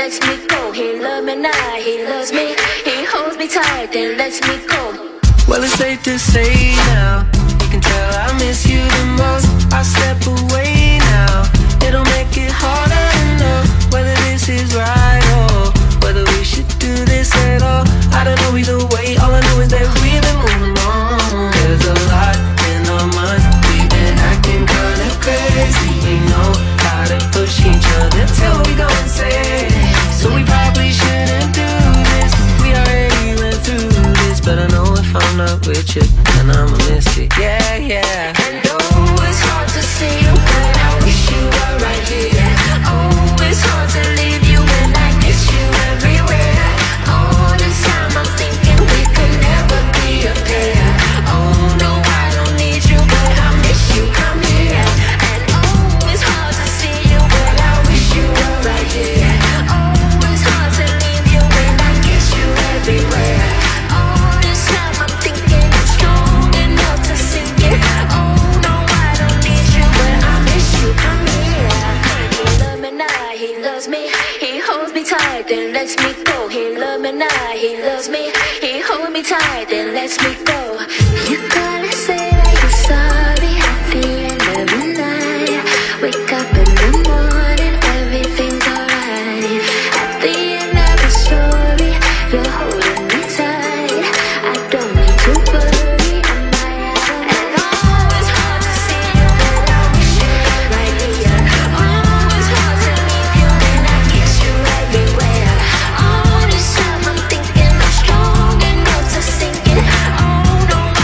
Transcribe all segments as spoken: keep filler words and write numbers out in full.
lets me go. He loves me now, he loves me. He holds me tight, then lets me go. Well, it's safe to say now, you can tell I miss you the most. I step away now, it'll make it harder to know whether this is right or whether we should do this at all. I don't know either way, all I know is that we've been moving on. There's a lot in our minds, we've been acting kinda crazy. We know how to push each other till we go insane. So we probably shouldn't do this, we already went through this. But I know if I'm not with you, then I'ma miss it, yeah, yeah. And oh, it's hard to see you, but I wish you were right here. Oh, it's hard to leave you when I miss you everywhere. All this time I'm thinking we could never be a pair. Oh no, I don't need you, but I miss you, come here. And oh, it's hard to see you, but I wish you were right here. Oh, it's hard to leave you when I miss you everywhere. All this time I'm thinking I'm strong enough to sing it. Oh no, I don't need you, but I miss you, come here. He loves me now, he loves me. He holds me tight, then lets me go. He loves me now, he loves me. He holds me tight, then lets me go. You gotta say that you're sorry at the end of the night. Wake up in the morning, everything's alright. At the end of the story, you're holding me tight. I don't mean to worry, am I out? And oh, it's hard to see you, but I wish you were right here. Oh, it's hard to leave you, and I kiss you everywhere. All this time I'm thinking I'm strong enough to sink it. Oh no,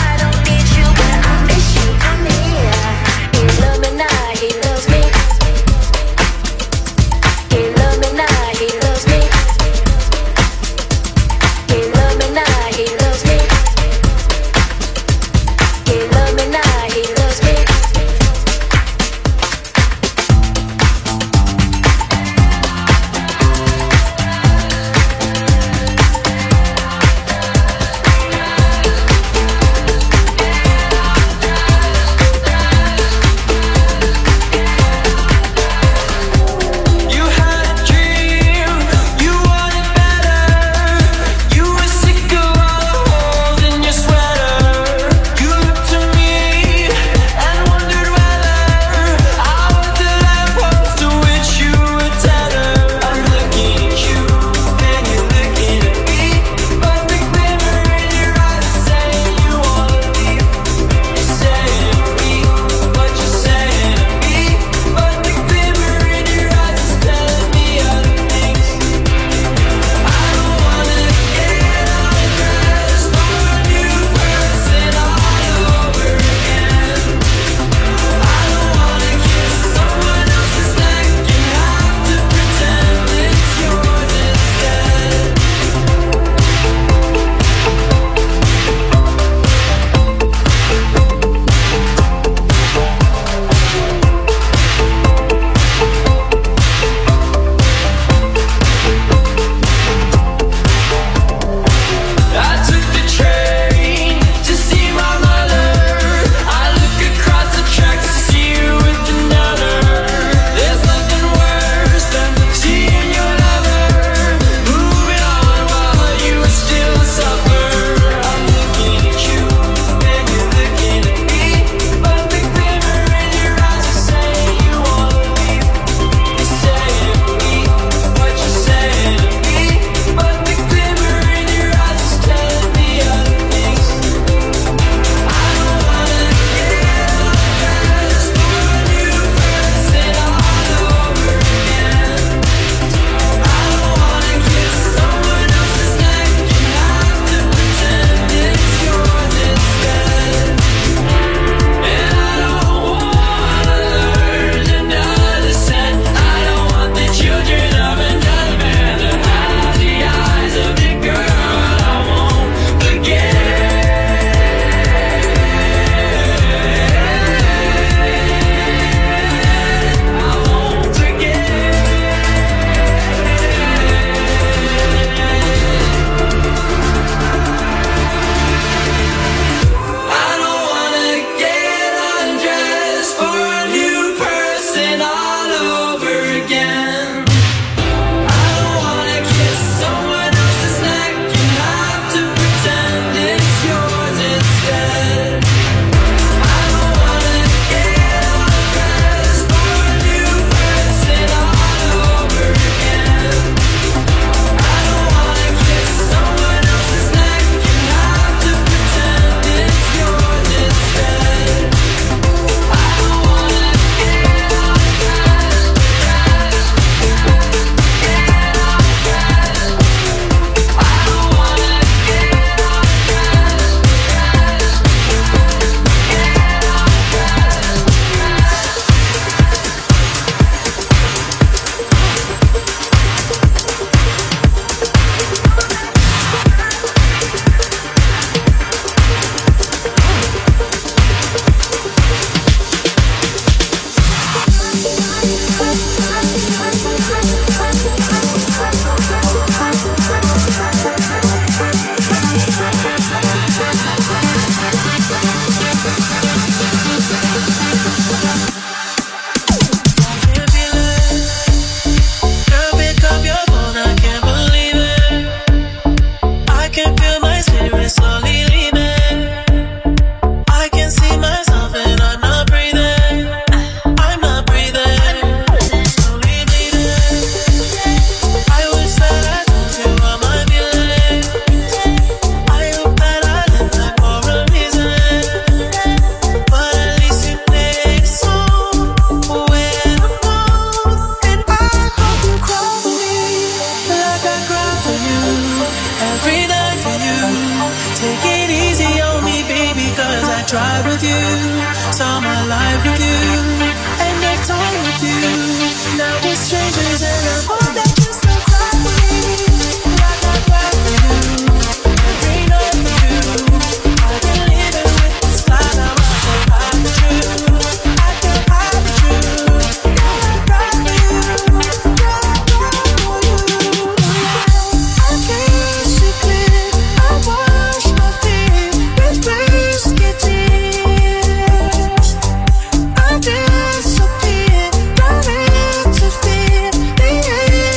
tried with you, saw my life with you, and I've talked with you. Now we're strangers and I hope that you still cry for me. Like I cry for you, every night for you. I've been living with this lie, now I can't hide the truth. I can't hide the truth. Now I cry for you, now I cry for you. I can't see clear, I wash my fear with risky tears. I disappear, right into fear. The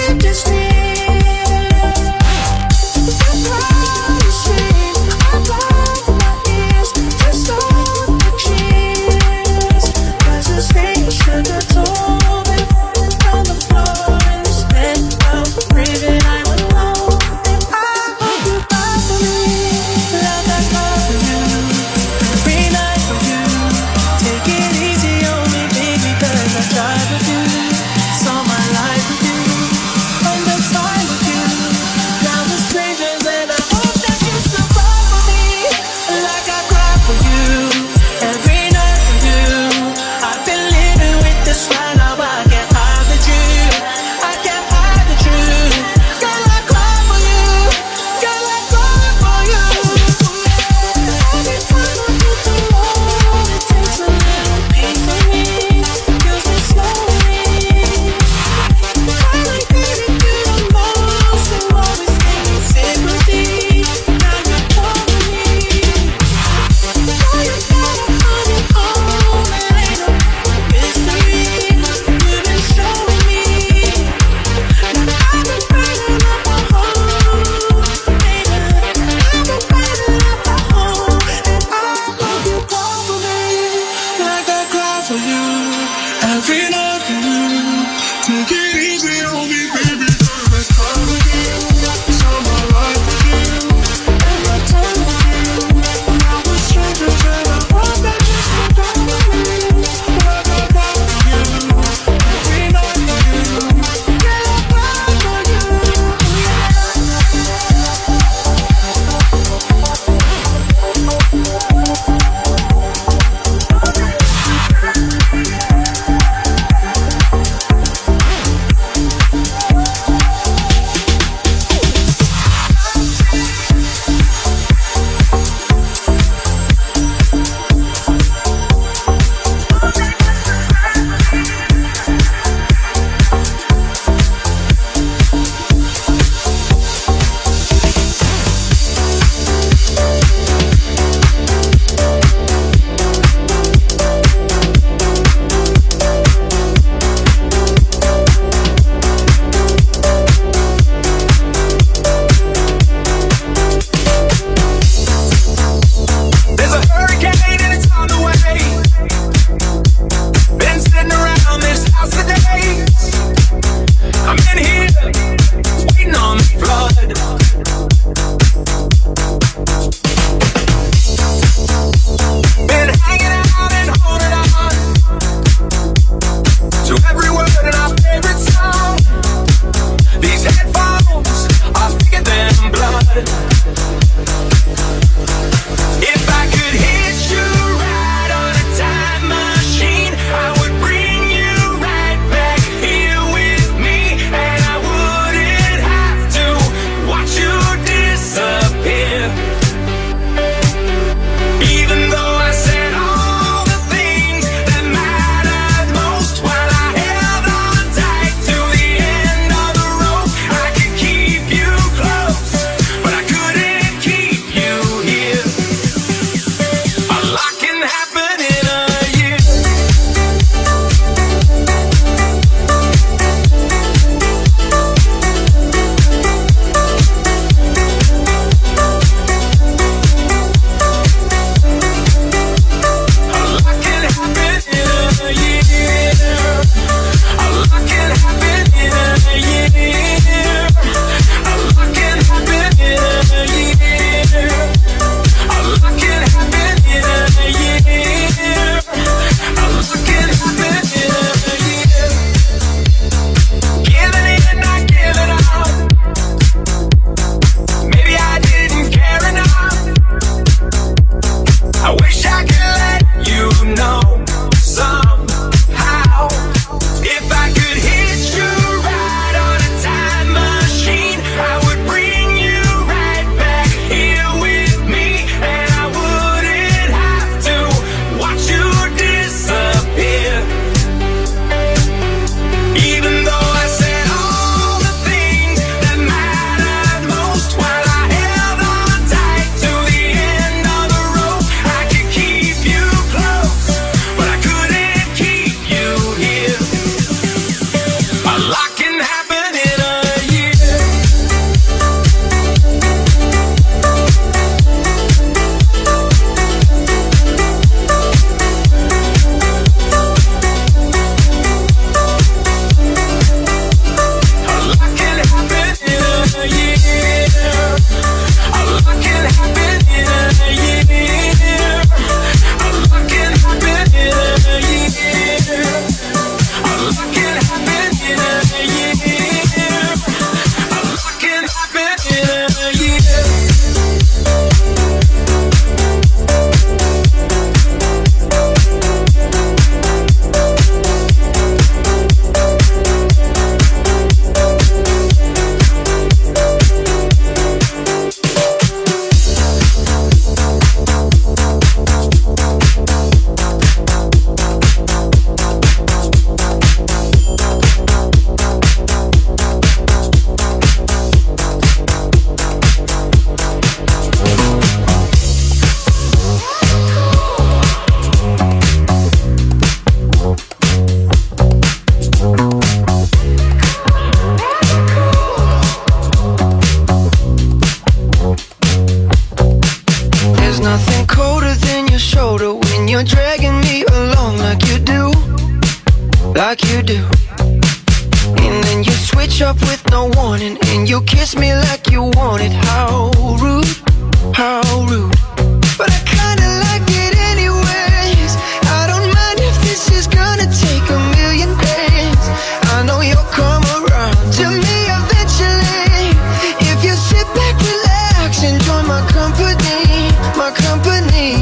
nothing colder than your shoulder when you're dragging me along like you do, like you do. And then you switch up with no warning, and you kiss me like you want it. How rude, how rude. But I kinda like it anyways. I don't mind if this is gonna take a million days. I know you'll come around to me eventually. If you sit back, relax, enjoy my company, my company.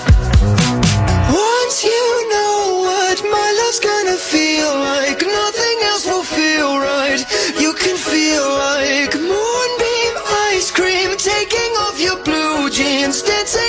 Once you know what my love's gonna feel like, nothing else will feel right. You can feel like moonbeam ice cream, taking off your blue jeans, dancing